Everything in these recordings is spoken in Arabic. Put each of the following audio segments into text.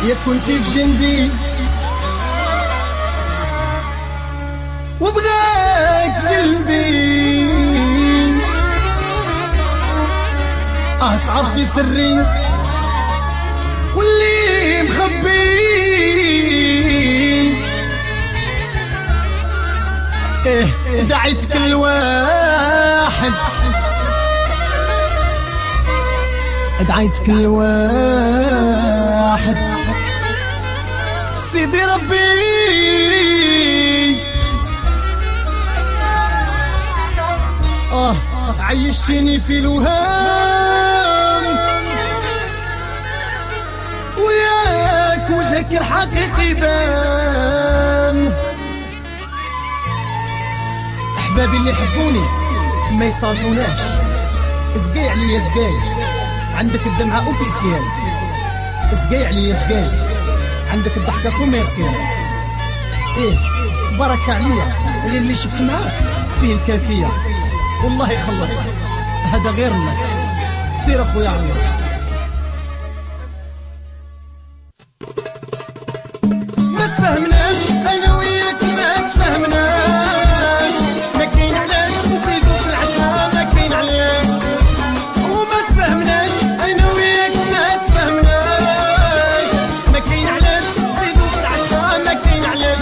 يا كنتي في جنبي وبغاك قلبي تعرفي سري واللي مخبي دعيت كل واحد دعيت كل واحد سيدي ربي عيشتني في الوهام وياك وجهك الحقيقي بان. احبابي اللي يحبوني ما يصالحوناش، اسقي عليا سقاي عندك الدمعة اوفيسيال، اسقي عليا سقاي عندك الضحكة كوميرسيال. بركة عليا اللي شفت معاه فيه الكافية والله يخلص، هذا غير الناس. سير اخويا عمرو. ما تفهمناش انا وياك، ما تفهمناش، ما كاين علاش نزيدو في العشرة، ما كاين علاش. وما تفهمناش انا وياك، ما تفهمناش، ما كاين علاش نزيدو في العشرة، ما كاين علاش.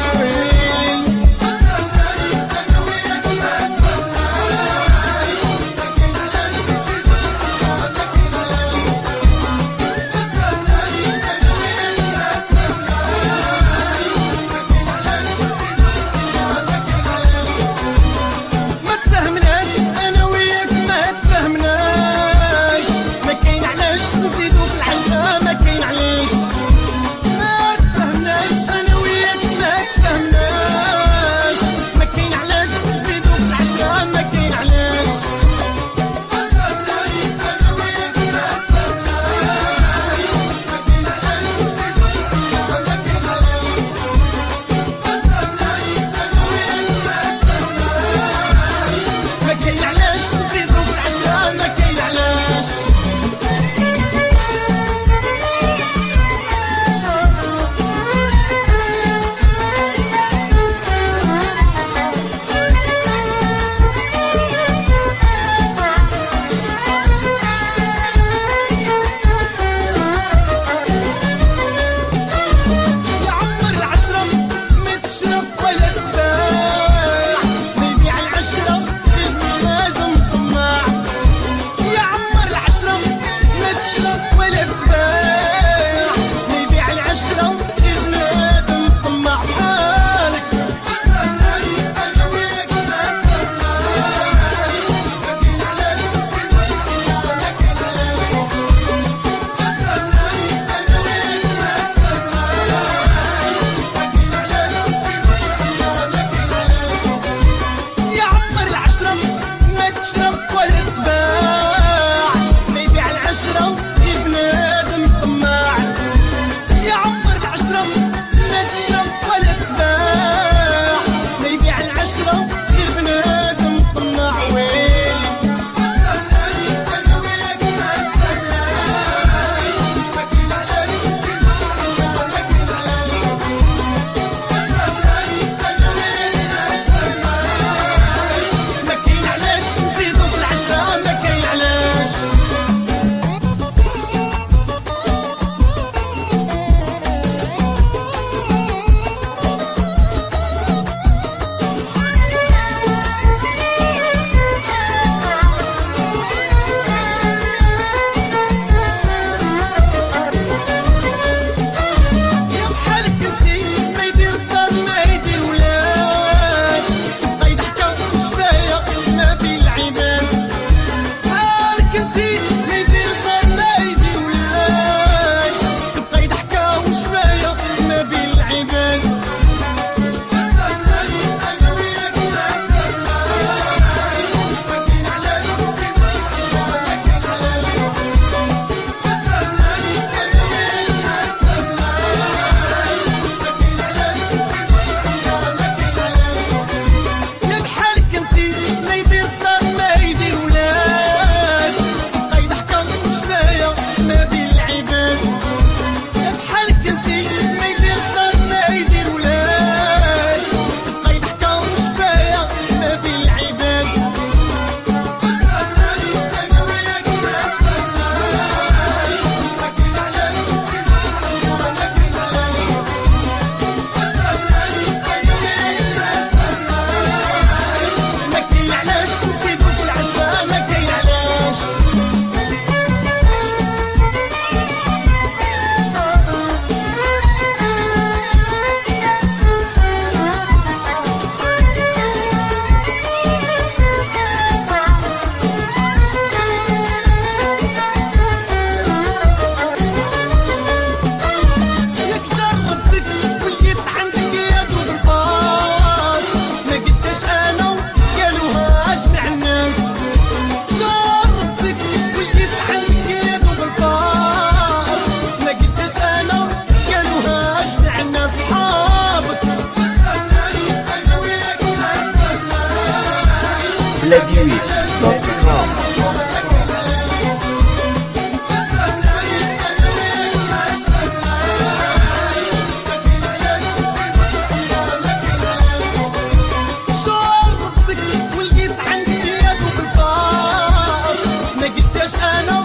تاع الناس صحابك. ما تفهمناش انا وياك ما تفهمناش. Vladimir.com. شربتك ولقيت عندي يد وبالباص، ما قلتش انا